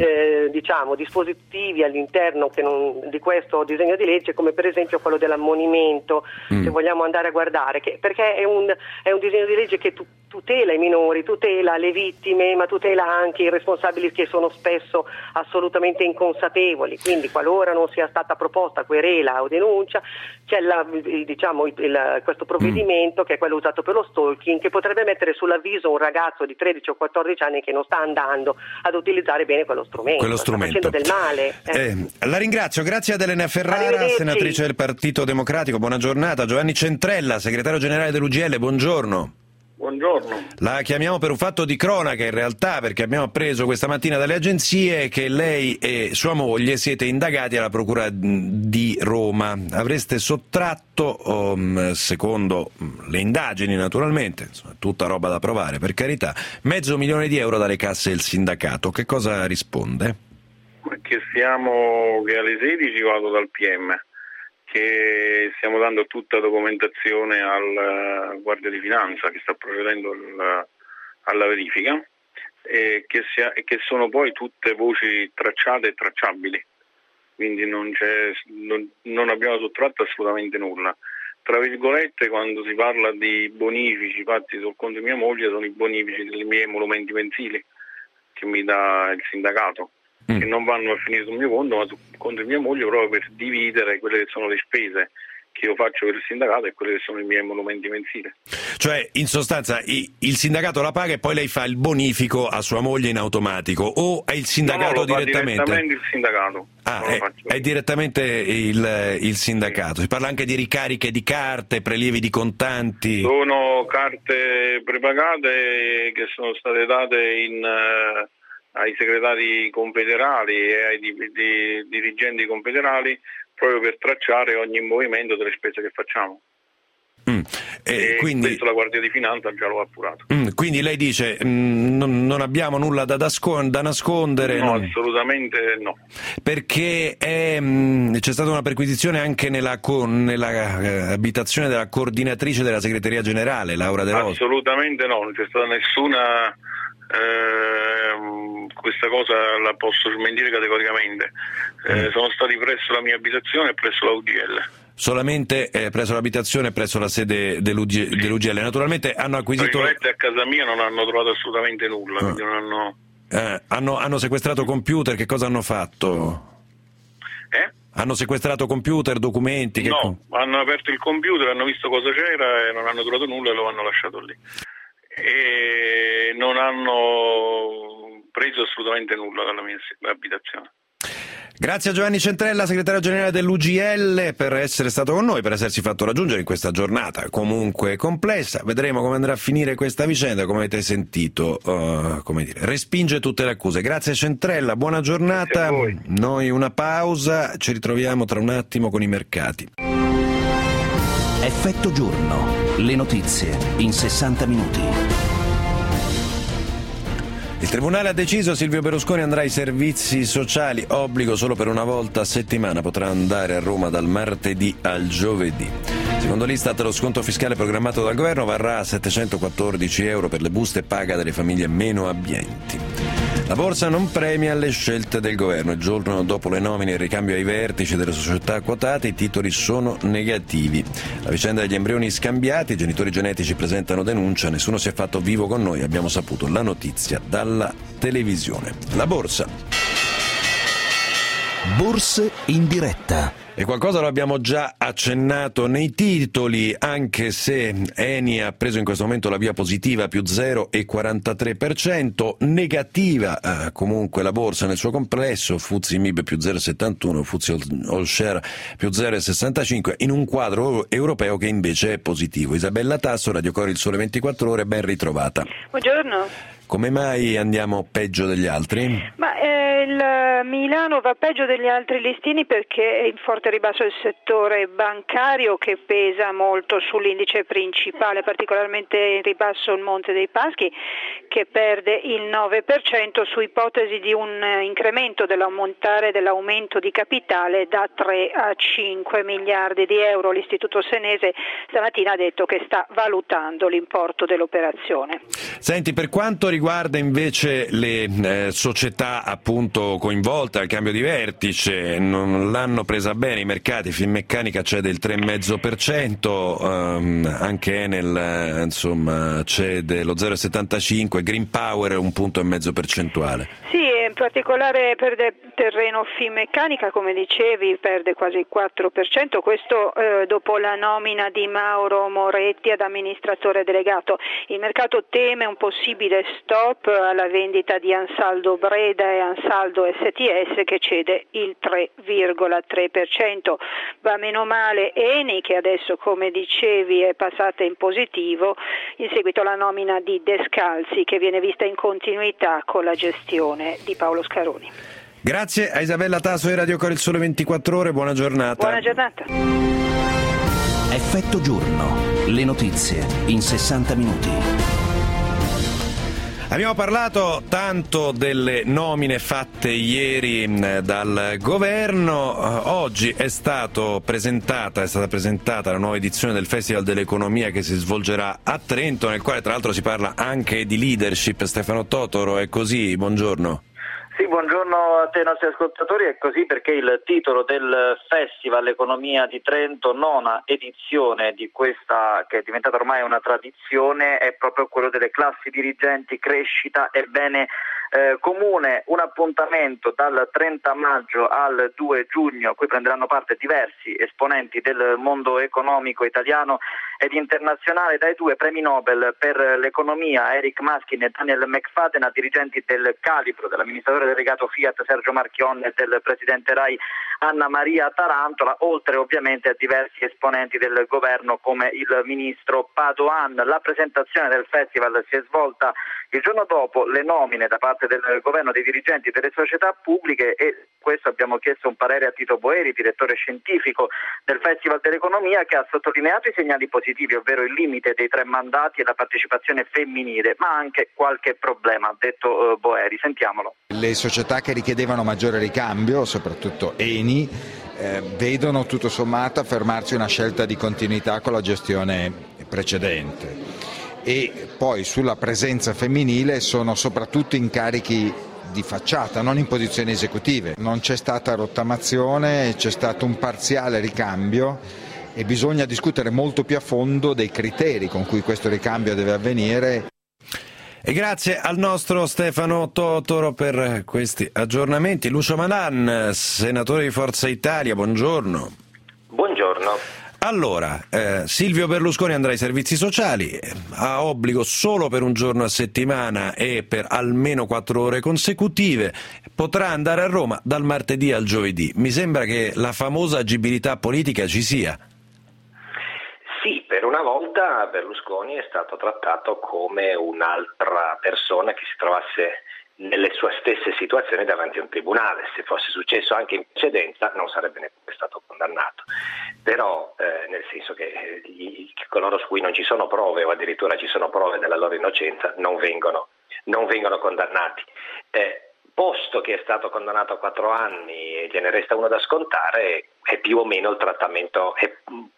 dispositivi all'interno di questo disegno di legge, come per esempio quello dell'ammonimento, se vogliamo andare a guardare, perché è un disegno di legge che tutela i minori, tutela le vittime, ma tutela anche i responsabili che sono spesso assolutamente inconsapevoli, quindi qualora non sia stata proposta querela o denuncia c'è questo provvedimento che è quello usato per lo stalking, che potrebbe mettere sull'avviso un ragazzo di 13 o 14 anni che non sta andando ad utilizzare bene quello strumento. Sta facendo del male. La ringrazio, grazie ad Elena Ferrara, senatrice del Partito Democratico, buona giornata. Giovanni Centrella, segretario generale dell'UGL, buongiorno. Buongiorno. La chiamiamo per un fatto di cronaca in realtà, perché abbiamo appreso questa mattina dalle agenzie che lei e sua moglie siete indagati alla Procura di Roma. Avreste sottratto, secondo le indagini naturalmente, insomma, tutta roba da provare per carità, €500.000 dalle casse del sindacato. Che cosa risponde? Che alle 16 vado dal PM, che stiamo dando tutta documentazione al Guardia di Finanza che sta procedendo alla verifica e che sono poi tutte voci tracciate e tracciabili, quindi non abbiamo sottratto assolutamente nulla. Tra virgolette, quando si parla di bonifici fatti sul conto di mia moglie, sono i bonifici dei miei emolumenti mensili che mi dà il sindacato, che non vanno a finire sul mio conto ma sul conto di mia moglie, proprio per dividere quelle che sono le spese che io faccio per il sindacato e quelle che sono i miei emolumenti mensili. Cioè, in sostanza, il sindacato la paga e poi lei fa il bonifico a sua moglie in automatico, o è il sindacato direttamente? Direttamente il sindacato. È direttamente il sindacato. Si parla anche di ricariche di carte, prelievi di contanti. Sono carte prepagate che sono state date ai segretari confederali e ai dirigenti confederali proprio per tracciare ogni movimento delle spese che facciamo. E quindi questo la Guardia di Finanza già lo ha appurato. Quindi lei dice non abbiamo nulla da nascondere? No, assolutamente no. Perché c'è stata una perquisizione anche nella abitazione della coordinatrice della segreteria generale, Laura De Rosa? Assolutamente no, non c'è stata nessuna... questa cosa la posso smentire categoricamente. Sono stati presso la mia abitazione e presso la UGL. Solamente presso l'abitazione e presso la sede dell'UGL. Naturalmente hanno acquisito... A casa mia non hanno trovato assolutamente nulla, quindi non hanno sequestrato computer, che cosa hanno fatto? Hanno sequestrato computer, documenti? Hanno aperto il computer, hanno visto cosa c'era e non hanno trovato nulla e lo hanno lasciato lì. E non hanno preso assolutamente nulla dalla mia abitazione. Grazie a Giovanni Centrella, segretario generale dell'UGL, per essere stato con noi, per essersi fatto raggiungere in questa giornata comunque complessa. Vedremo come andrà a finire questa vicenda. Come avete sentito, respinge tutte le accuse. Grazie Centrella, buona giornata. Noi una pausa, ci ritroviamo tra un attimo con i mercati. Effetto giorno. Le notizie in 60 minuti. Il Tribunale ha deciso, Silvio Berlusconi andrà ai servizi sociali, obbligo solo per una volta a settimana, potrà andare a Roma dal martedì al giovedì. Secondo l'Istat lo sconto fiscale programmato dal governo varrà a €714 per le buste paga delle famiglie meno abbienti. La borsa non premia le scelte del governo. Il giorno dopo le nomine e il ricambio ai vertici delle società quotate, i titoli sono negativi. La vicenda degli embrioni scambiati, i genitori genetici presentano denuncia, nessuno si è fatto vivo con noi, abbiamo saputo la notizia dalla televisione. La borsa. Borse in diretta. E qualcosa lo abbiamo già accennato nei titoli, anche se Eni ha preso in questo momento la via positiva, più 0,43%, negativa comunque la borsa nel suo complesso, FTSE MIB più 0,71%, FTSE All Share più 0,65%, in un quadro europeo che invece è positivo. Isabella Tasso, Radio Cori, Il Sole 24 Ore, ben ritrovata. Buongiorno. Come mai andiamo peggio degli altri? Il Milano va peggio degli altri listini perché è in forte ribasso il settore bancario, che pesa molto sull'indice principale, particolarmente in ribasso il Monte dei Paschi, che perde il 9% su ipotesi di un incremento dell'ammontare dell'aumento di capitale da 3 a 5 miliardi di euro. L'Istituto Senese stamattina ha detto che sta valutando l'importo dell'operazione. Senti, per quanto riguarda riguarda invece le società appunto coinvolte al cambio di vertice, non l'hanno presa bene i mercati. Finmeccanica cede il 3,5%, anche Enel insomma cede lo 0,75%, Green Power 1,5 punti percentuale. Sì, in particolare perde terreno Finmeccanica, come dicevi, perde quasi il 4%, questo dopo la nomina di Mauro Moretti ad amministratore delegato. Il mercato teme un possibile stop alla vendita di Ansaldo Breda e Ansaldo STS, che cede il 3,3%. Va meno male Eni, che adesso, come dicevi, è passata in positivo in seguito alla nomina di Descalzi, che viene vista in continuità con la gestione di Paolo Scaroni. Grazie a Isabella Taso e Radio Cora Il Sole 24 Ore, buona giornata. Buona giornata. Effetto giorno, le notizie in 60 minuti. Abbiamo parlato tanto delle nomine fatte ieri dal governo. Oggi è stata presentata la nuova edizione del Festival dell'Economia che si svolgerà a Trento, nel quale tra l'altro si parla anche di leadership. Stefano Totoro, è così? Buongiorno. Sì, buongiorno a te e ai nostri ascoltatori. È così perché il titolo del Festival Economia di Trento, nona edizione di questa che è diventata ormai una tradizione, è proprio quello delle classi dirigenti, crescita e bene comune. Un appuntamento dal 30 maggio al 2 giugno a cui prenderanno parte diversi esponenti del mondo economico italiano ed internazionale, dai 2 premi Nobel per l'economia Eric Maskin e Daniel McFadden a dirigenti del calibro dell'amministratore delegato Fiat Sergio Marchionne e del presidente RAI Anna Maria Tarantola, oltre ovviamente a diversi esponenti del governo come il ministro Padoan. La presentazione del festival si è svolta il giorno dopo le nomine da parte del governo dei dirigenti delle società pubbliche, e questo abbiamo chiesto un parere a Tito Boeri, direttore scientifico del Festival dell'Economia, che ha sottolineato i segnali positivi, ovvero il limite dei 3 mandati e la partecipazione femminile, ma anche qualche problema, ha detto Boeri. Sentiamolo. Le società che richiedevano maggiore ricambio, soprattutto Eni, vedono tutto sommato affermarsi una scelta di continuità con la gestione precedente. E poi sulla presenza femminile sono soprattutto incarichi di facciata, non in posizioni esecutive. Non c'è stata rottamazione, c'è stato un parziale ricambio e bisogna discutere molto più a fondo dei criteri con cui questo ricambio deve avvenire. E grazie al nostro Stefano Totoro per questi aggiornamenti. Lucio Malan, senatore di Forza Italia, buongiorno. Buongiorno. Allora, Silvio Berlusconi andrà ai servizi sociali, ha obbligo solo per un giorno a settimana e per almeno 4 ore consecutive, potrà andare a Roma dal martedì al giovedì. Mi sembra che la famosa agibilità politica ci sia. Sì, per una volta Berlusconi è stato trattato come un'altra persona che si trovasse nelle sue stesse situazioni davanti a un tribunale. Se fosse successo anche in precedenza non sarebbe neppure stato condannato, però nel senso che coloro su cui non ci sono prove o addirittura ci sono prove della loro innocenza non vengono condannati. Posto che è stato condannato a 4 anni e gliene resta uno da scontare, è più o meno il trattamento che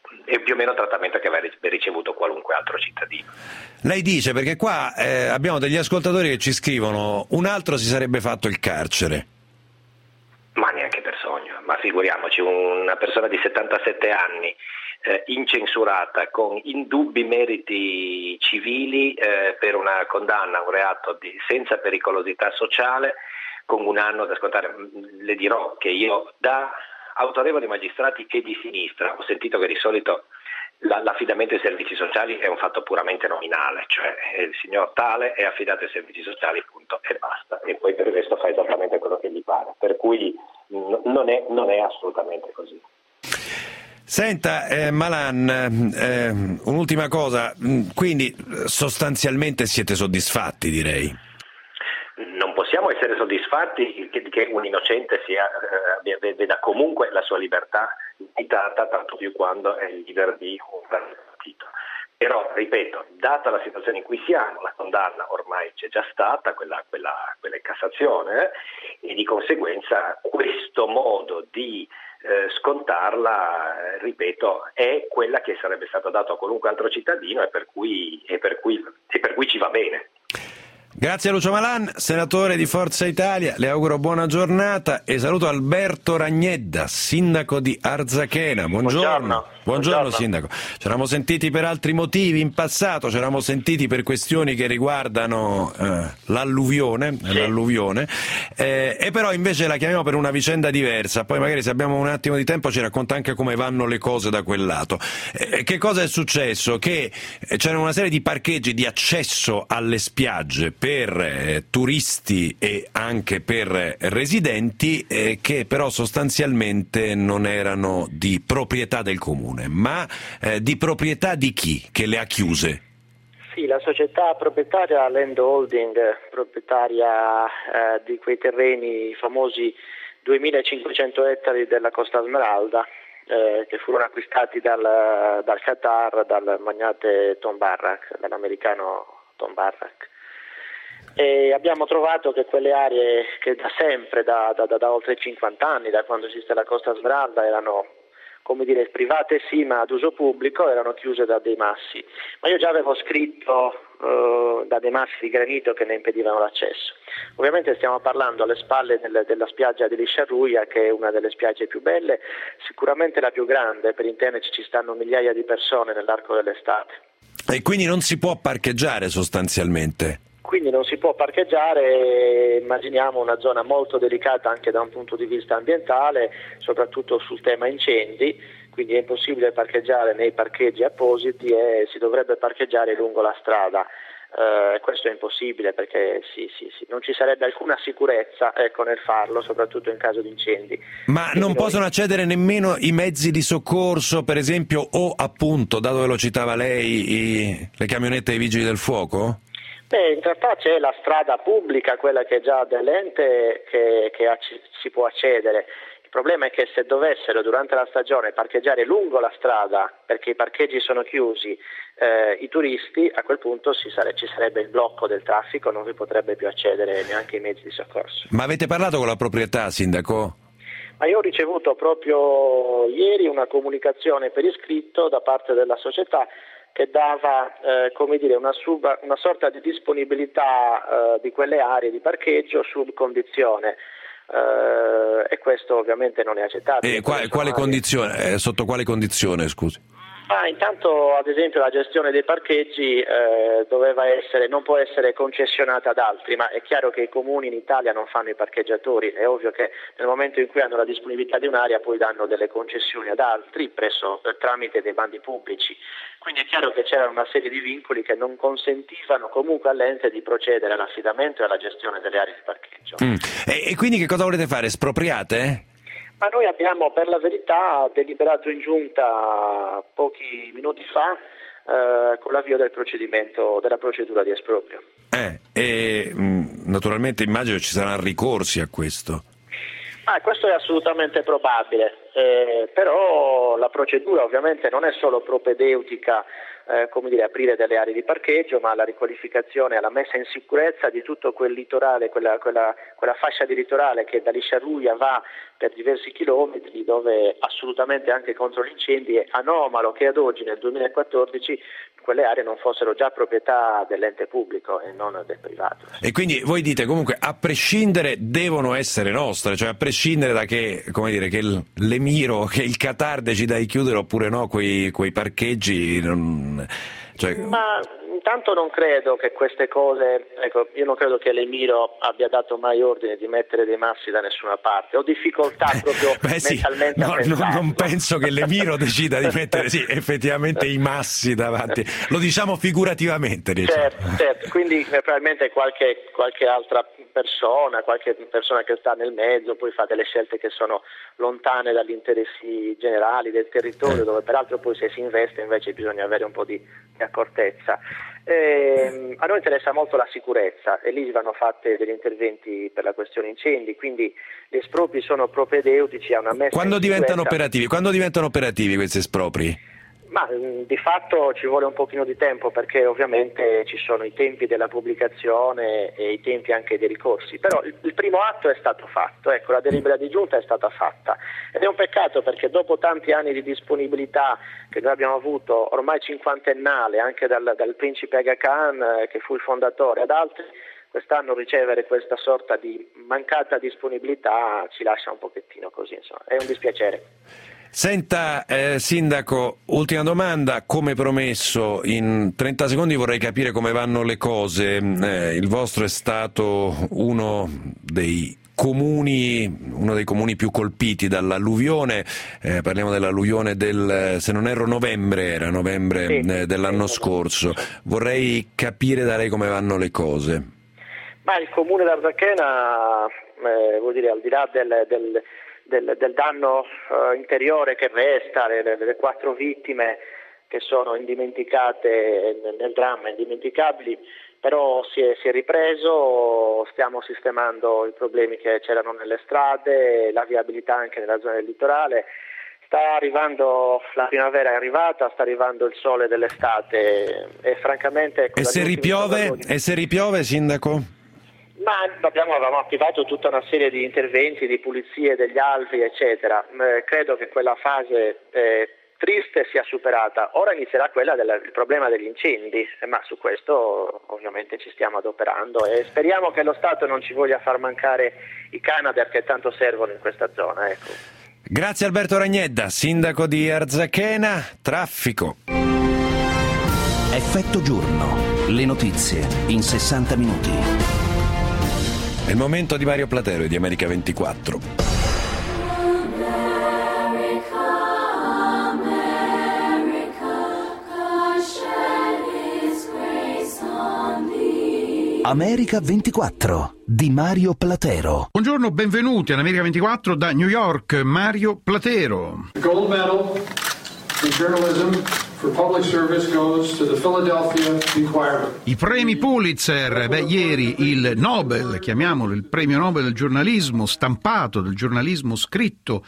avrebbe ricevuto qualunque altro cittadino. Lei dice, perché qua abbiamo degli ascoltatori che ci scrivono: un altro si sarebbe fatto il carcere. Ma neanche per sogno, ma figuriamoci, una persona di 77 anni incensurata con indubbi meriti civili per una condanna a un reato senza pericolosità sociale, con 1 anno da scontare. Le dirò che io da autorevoli magistrati e di sinistra ho sentito che di solito l'affidamento ai servizi sociali è un fatto puramente nominale, cioè il signor tale è affidato ai servizi sociali, punto e basta, e poi per il resto fa esattamente quello che gli pare, per cui non è assolutamente così. Senta, Malan, un'ultima cosa, quindi sostanzialmente siete soddisfatti, direi? Non possiamo essere soddisfatti che un innocente veda comunque la sua libertà limitata, tanto più quando è il leader di un grande partito. Però, ripeto, data la situazione in cui siamo, la condanna ormai c'è già stata, quella in Cassazione, e di conseguenza questo modo di scontarla, ripeto, è quella che sarebbe stato dato a qualunque altro cittadino e per cui ci va bene. Grazie a Lucio Malan, senatore di Forza Italia, le auguro buona giornata e saluto Alberto Ragnedda, sindaco di Arzachena. Buongiorno sindaco. Ci eravamo sentiti per altri motivi in passato, ci eravamo sentiti per questioni che riguardano l'alluvione, e però invece la chiamiamo per una vicenda diversa, poi magari se abbiamo un attimo di tempo ci racconta anche come vanno le cose da quel lato. Che cosa è successo? Che c'erano una serie di parcheggi di accesso alle spiagge per turisti e anche per residenti che però sostanzialmente non erano di proprietà del comune, ma di proprietà di chi che le ha chiuse? Sì, la società proprietaria Land Holding, proprietaria di quei terreni, i famosi 2500 ettari della Costa Smeralda, che furono acquistati dal Qatar, dal magnate Tom Barrack, dall'americano Tom Barrack. E abbiamo trovato che quelle aree che da sempre, da oltre 50 anni, da quando esiste la Costa Smeralda, erano, come dire, private sì, ma ad uso pubblico, erano chiuse da dei massi. Ma io già avevo scritto da dei massi di granito che ne impedivano l'accesso. Ovviamente stiamo parlando alle spalle della spiaggia di Lisciarruia, che è una delle spiagge più belle, sicuramente la più grande, per intenderci ci stanno migliaia di persone nell'arco dell'estate. E quindi non si può parcheggiare sostanzialmente? Quindi non si può parcheggiare, immaginiamo una zona molto delicata anche da un punto di vista ambientale, soprattutto sul tema incendi, quindi è impossibile parcheggiare nei parcheggi appositi e si dovrebbe parcheggiare lungo la strada. Questo è impossibile perché non ci sarebbe alcuna sicurezza nel farlo, soprattutto in caso di incendi. Ma non possono accedere nemmeno i mezzi di soccorso, per esempio, o appunto, dato che lo citava lei, le camionette dei vigili del fuoco? In realtà c'è la strada pubblica, quella che è già dell'ente, che si può accedere. Il problema è che se dovessero durante la stagione parcheggiare lungo la strada, perché i parcheggi sono chiusi, i turisti, a quel punto ci sarebbe il blocco del traffico, non si potrebbe più accedere neanche ai mezzi di soccorso. Ma avete parlato con la proprietà, sindaco? Ma io ho ricevuto proprio ieri una comunicazione per iscritto da parte della società che dava una sorta di disponibilità di quelle aree di parcheggio su condizione, e questo ovviamente non è accettabile. Quale condizione? Sotto quale condizione, scusi? Intanto, ad esempio, la gestione dei parcheggi non può essere concessionata ad altri, ma è chiaro che i comuni in Italia non fanno i parcheggiatori, è ovvio che nel momento in cui hanno la disponibilità di un'area poi danno delle concessioni ad altri tramite dei bandi pubblici. Quindi è chiaro che c'era una serie di vincoli che non consentivano comunque all'ente di procedere all'affidamento e alla gestione delle aree di parcheggio. E quindi che cosa volete fare? Espropriate? Ma noi abbiamo per la verità deliberato in giunta pochi minuti fa con l'avvio del procedimento, della procedura di esproprio. Naturalmente immagino ci saranno ricorsi a questo. Questo è assolutamente probabile, però la procedura ovviamente non è solo propedeutica, aprire delle aree di parcheggio, ma alla riqualificazione, alla messa in sicurezza di tutto quel litorale, quella fascia di litorale che da Lisciarruia va per diversi chilometri, dove assolutamente anche contro gli incendi è anomalo che ad oggi, nel 2014, quelle aree non fossero già proprietà dell'ente pubblico e non del privato. E quindi voi dite comunque a prescindere devono essere nostre, cioè a prescindere da che l'Emiro, che il Qatar decida di chiudere oppure no quei parcheggi. Ma intanto non credo che queste cose, io non credo che l'Emiro abbia dato mai ordine di mettere dei massi da nessuna parte, ho difficoltà proprio mentalmente a pensarlo. Non penso che l'Emiro decida di mettere effettivamente i massi davanti, lo diciamo figurativamente. Certo, quindi probabilmente qualche altra qualche persona che sta nel mezzo poi fa delle scelte che sono lontane dagli interessi generali del territorio, dove peraltro poi se si investe invece bisogna avere un po' di accortezza. A noi interessa molto la sicurezza e lì vanno fatte degli interventi per la questione incendi, quindi gli espropri sono propedeutici a una messa Quando diventano operativi questi espropri? Ma di fatto ci vuole un pochino di tempo, perché ovviamente ci sono i tempi della pubblicazione e i tempi anche dei ricorsi, però il primo atto è stato fatto, la delibera di giunta è stata fatta ed è un peccato perché dopo tanti anni di disponibilità che noi abbiamo avuto, ormai cinquantennale, anche dal principe Aga Khan che fu il fondatore, ad altri, quest'anno ricevere questa sorta di mancata disponibilità ci lascia un pochettino così, insomma, è un dispiacere. Senta, Sindaco, ultima domanda, come promesso in 30 secondi vorrei capire come vanno le cose. Il vostro è stato uno dei comuni più colpiti dall'alluvione, parliamo dell'alluvione se non erro novembre sì, dell'anno scorso. Vorrei capire da lei come vanno le cose. Ma il comune d'Arzachena, vuol dire, al di là del danno interiore che resta, le 4 vittime che sono indimenticate nel dramma, indimenticabili, però si è ripreso, stiamo sistemando i problemi che c'erano nelle strade, la viabilità anche nella zona del litorale. Sta arrivando, la primavera è arrivata, sta arrivando il sole dell'estate e francamente... E se ripiove, Sindaco? Ma avevamo attivato tutta una serie di interventi, di pulizie degli alvei, eccetera. Credo che quella fase triste sia superata. Ora inizierà il problema degli incendi, ma su questo ovviamente ci stiamo adoperando e speriamo che lo Stato non ci voglia far mancare i Canadair che tanto servono in questa zona. Ecco. Grazie Alberto Ragnedda, sindaco di Arzachena. Traffico. Effetto giorno. Le notizie in 60 minuti. È il momento di Mario Platero e di America 24. America 24 di Mario Platero. Buongiorno, benvenuti all'America 24 da New York, Mario Platero. The gold medal in journalism for public service goes to the Philadelphia Inquirer. I premi Pulitzer, ieri il Nobel, chiamiamolo il premio Nobel del giornalismo stampato, del giornalismo scritto.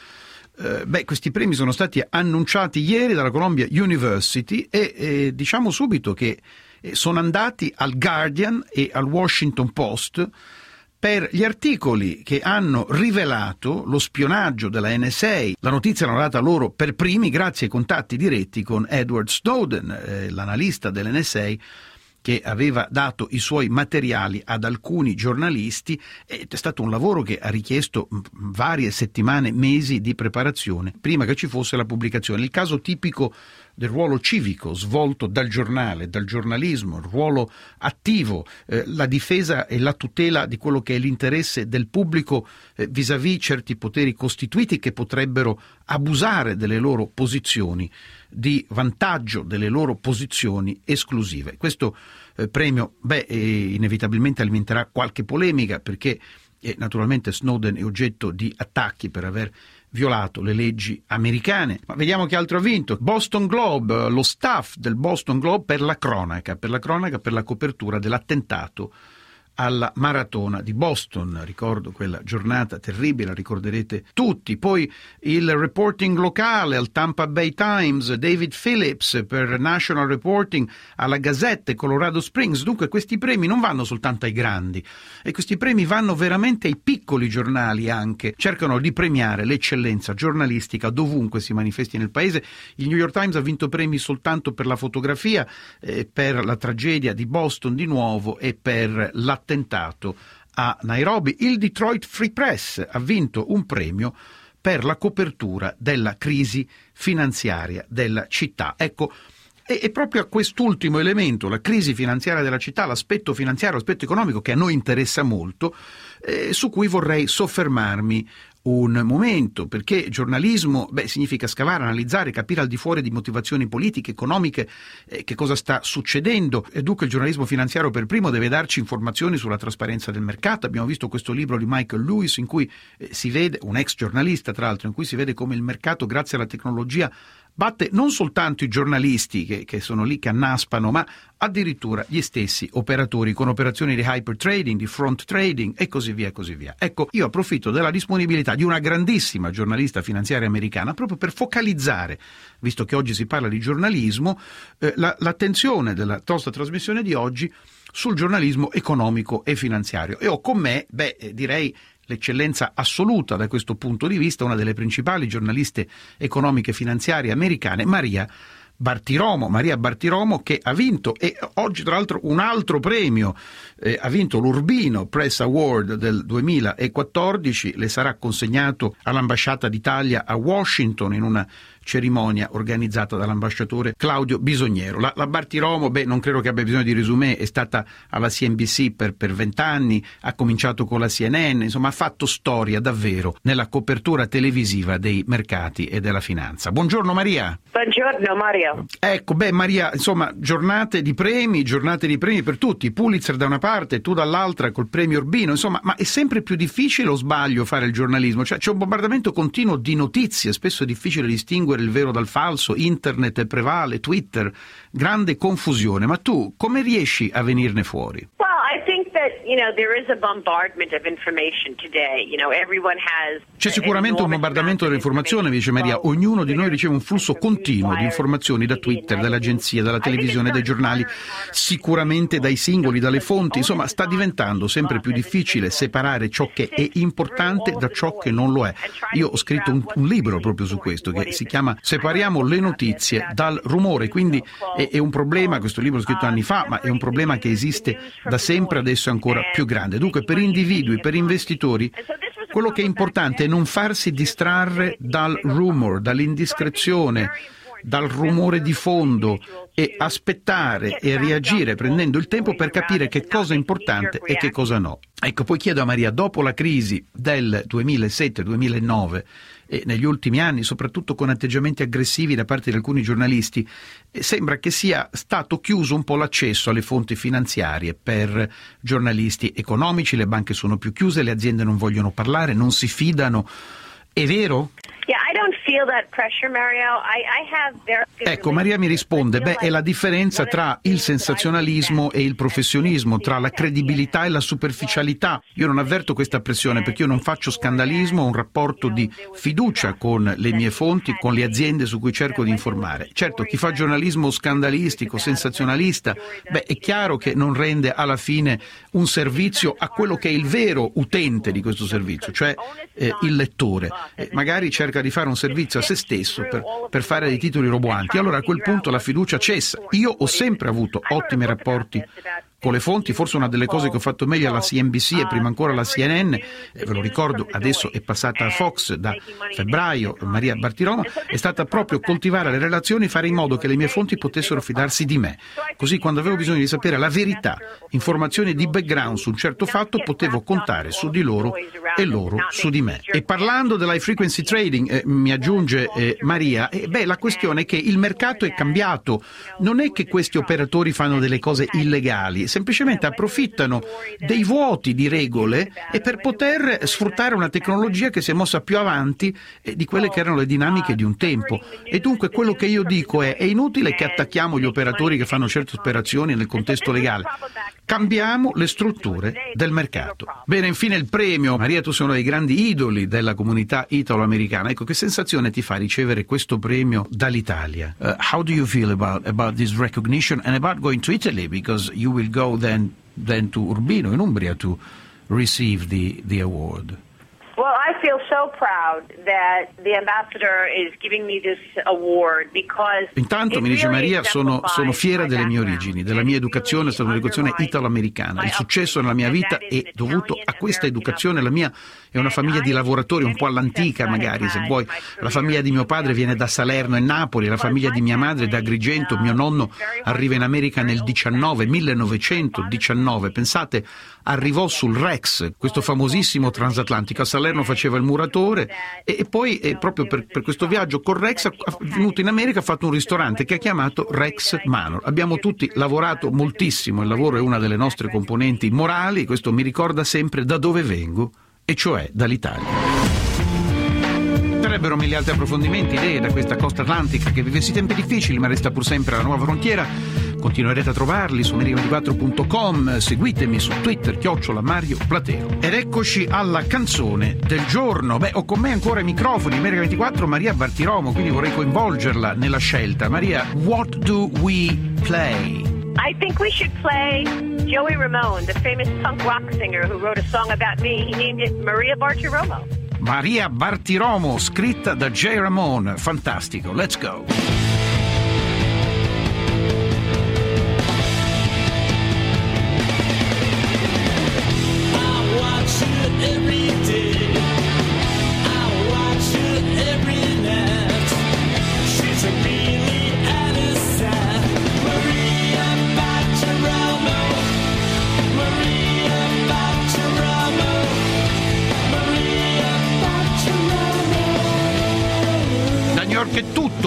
Questi premi sono stati annunciati ieri dalla Columbia University e diciamo subito che sono andati al Guardian e al Washington Post per gli articoli che hanno rivelato lo spionaggio della NSA. La notizia l'hanno data loro per primi grazie ai contatti diretti con Edward Snowden, l'analista dell'NSA che aveva dato i suoi materiali ad alcuni giornalisti. È stato un lavoro che ha richiesto varie settimane, mesi di preparazione prima che ci fosse la pubblicazione. Il caso tipico del ruolo civico svolto dal giornale, dal giornalismo, il ruolo attivo, la difesa e la tutela di quello che è l'interesse del pubblico vis-à-vis certi poteri costituiti che potrebbero abusare delle loro posizioni di vantaggio, delle loro posizioni esclusive. Questo premio inevitabilmente alimenterà qualche polemica perché naturalmente Snowden è oggetto di attacchi per aver violato le leggi americane. Ma vediamo che altro ha vinto. Boston Globe, lo staff del Boston Globe per la cronaca, per la copertura dell'attentato alla maratona di Boston. Ricordo quella giornata terribile, la ricorderete tutti. Poi il reporting locale al Tampa Bay Times, David Phillips per National Reporting alla Gazette Colorado Springs. Dunque questi premi non vanno soltanto ai grandi, e questi premi vanno veramente ai piccoli giornali anche. Cercano di premiare l'eccellenza giornalistica dovunque si manifesti nel paese. Il New York Times ha vinto premi soltanto per la fotografia, per la tragedia di Boston di nuovo e per l'attentato a Nairobi. Il Detroit Free Press ha vinto un premio per la copertura della crisi finanziaria della città. Ecco, è proprio a quest'ultimo elemento, la crisi finanziaria della città, l'aspetto finanziario, l'aspetto economico che a noi interessa molto, su cui vorrei soffermarmi un momento, perché giornalismo significa scavare, analizzare, capire al di fuori di motivazioni politiche, economiche, che cosa sta succedendo, e dunque il giornalismo finanziario per primo deve darci informazioni sulla trasparenza del mercato. Abbiamo visto questo libro di Michael Lewis in cui si vede, un ex giornalista tra l'altro, in cui si vede come il mercato grazie alla tecnologia batte non soltanto i giornalisti che sono lì che annaspano, ma addirittura gli stessi operatori con operazioni di hyper trading, di front trading e così via e così via. Ecco, io approfitto della disponibilità di una grandissima giornalista finanziaria americana proprio per focalizzare, visto che oggi si parla di giornalismo, l'attenzione della nostra trasmissione di oggi sul giornalismo economico e finanziario. E ho con me, direi, l'eccellenza assoluta da questo punto di vista, una delle principali giornaliste economiche e finanziarie americane, Maria Maria Bartiromo, che ha vinto, e oggi tra l'altro un altro premio, ha vinto l'Urbino Press Award del 2014, le sarà consegnato all'Ambasciata d'Italia a Washington in una cerimonia organizzata dall'ambasciatore Claudio Bisogniero. La Bartiromo, non credo che abbia bisogno di resumé, è stata alla CNBC per 20 anni, ha cominciato con la CNN, insomma ha fatto storia davvero nella copertura televisiva dei mercati e della finanza. Buongiorno Maria. Buongiorno Mario. Ecco, Maria, insomma, giornate di premi per tutti, Pulitzer da una parte, tu dall'altra col premio Urbino, insomma, ma è sempre più difficile o sbaglio fare il giornalismo? Cioè c'è un bombardamento continuo di notizie, spesso è difficile distinguere il vero dal falso, internet prevale, Twitter, grande confusione, ma tu come riesci a venirne fuori? C'è sicuramente un bombardamento dell'informazione, dice Maria, ognuno di noi riceve un flusso continuo di informazioni da Twitter, dalle agenzie, dalla televisione, dai giornali, sicuramente dai singoli, dalle fonti, insomma sta diventando sempre più difficile separare ciò che è importante da ciò che non lo è. Io ho scritto un libro proprio su questo che si chiama Separiamo le notizie dal rumore, quindi è un problema, questo libro l'ho scritto anni fa, ma è un problema che esiste da sempre, adesso è ancora più grande. Dunque per individui, per investitori, quello che è importante è non farsi distrarre dal rumor, dall'indiscrezione, dal rumore di fondo, e aspettare e reagire prendendo il tempo per capire che cosa è importante e che cosa no. Ecco, poi chiedo a Maria, dopo la crisi del 2007-2009 e negli ultimi anni, soprattutto con atteggiamenti aggressivi da parte di alcuni giornalisti, sembra che sia stato chiuso un po' l'accesso alle fonti finanziarie per giornalisti economici, le banche sono più chiuse, le aziende non vogliono parlare, non si fidano. È vero? Ecco, Maria mi risponde, è la differenza tra il sensazionalismo e il professionismo, tra la credibilità e la superficialità. Io non avverto questa pressione perché io non faccio scandalismo, ho un rapporto di fiducia con le mie fonti, con le aziende su cui cerco di informare. Certo, chi fa giornalismo scandalistico, sensazionalista, è chiaro che non rende alla fine un servizio a quello che è il vero utente di questo servizio, cioè il lettore. Magari cerca di fare un servizio a se stesso per fare dei titoli roboanti, allora a quel punto la fiducia cessa. Io ho sempre avuto ottimi rapporti con le fonti, forse una delle cose che ho fatto meglio alla CNBC e prima ancora alla CNN, ve lo ricordo, adesso è passata a Fox da febbraio, Maria Bartiromo, è stata proprio coltivare le relazioni, fare in modo che le mie fonti potessero fidarsi di me. Così quando avevo bisogno di sapere la verità, informazioni di background su un certo fatto, potevo contare su di loro e loro su di me. E parlando dell'high frequency trading, mi aggiunge Maria, la questione è che il mercato è cambiato, non è che questi operatori fanno delle cose illegali, semplicemente approfittano dei vuoti di regole e per poter sfruttare una tecnologia che si è mossa più avanti di quelle che erano le dinamiche di un tempo. E dunque quello che io dico è inutile che attacchiamo gli operatori che fanno certe operazioni nel contesto legale. Cambiamo le strutture del mercato. Bene, infine il premio. Maria, tu sei uno dei grandi idoli della comunità italo-americana. Ecco, che sensazione ti fa ricevere questo premio dall'Italia? How do you feel about this recognition and about going to Italy? Because you will go then to Urbino in Umbria to receive the award. Well, I feel so proud that the ambassador is giving me this award because intanto mi dice Maria, sono fiera delle mie origini, della mia educazione, è stata un'educazione italo-americana. Il successo nella mia vita è dovuto a questa educazione. La mia è una famiglia di lavoratori, un po' all'antica magari, se vuoi. La famiglia di mio padre viene da Salerno e Napoli, la famiglia di mia madre da Agrigento. Mio nonno arriva in America nel 1919. Pensate, arrivò sul Rex, questo famosissimo transatlantico. A Salerno faceva il muratore e poi proprio per questo viaggio con Rex è venuto in America, ha fatto un ristorante che ha chiamato Rex Manor. Abbiamo tutti lavorato moltissimo, il lavoro è una delle nostre componenti morali, questo mi ricorda sempre da dove vengo, e cioè dall'Italia. Sarebbero mille altri approfondimenti, idee da questa costa atlantica che vive sì tempi difficili ma resta pur sempre la nuova frontiera. Continuerete a trovarli su America24.com, seguitemi su Twitter, @Mario Platero. Ed eccoci alla canzone del giorno. Ho con me ancora i microfoni, America24, Maria Bartiromo, quindi vorrei coinvolgerla nella scelta. Maria, what do we play? I think we should play Joey Ramone, the famous punk rock singer who wrote a song about me. He named it Maria Bartiromo. Maria Bartiromo, scritta da Jay Ramone. Fantastico, let's go.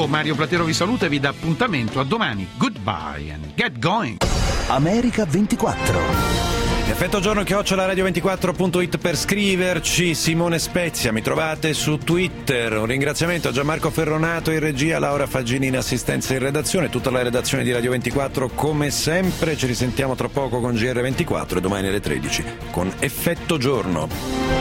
Mario Platero vi saluta e vi dà appuntamento a domani. Goodbye and get going. America 24. effettogiorno@radio24.it per scriverci. Simone Spezia, mi trovate su Twitter. Un ringraziamento a Gianmarco Ferronato in regia, Laura Faggini in assistenza in redazione, tutta la redazione di Radio 24 come sempre. Ci risentiamo tra poco con GR24 e domani alle 13 con Effetto Giorno.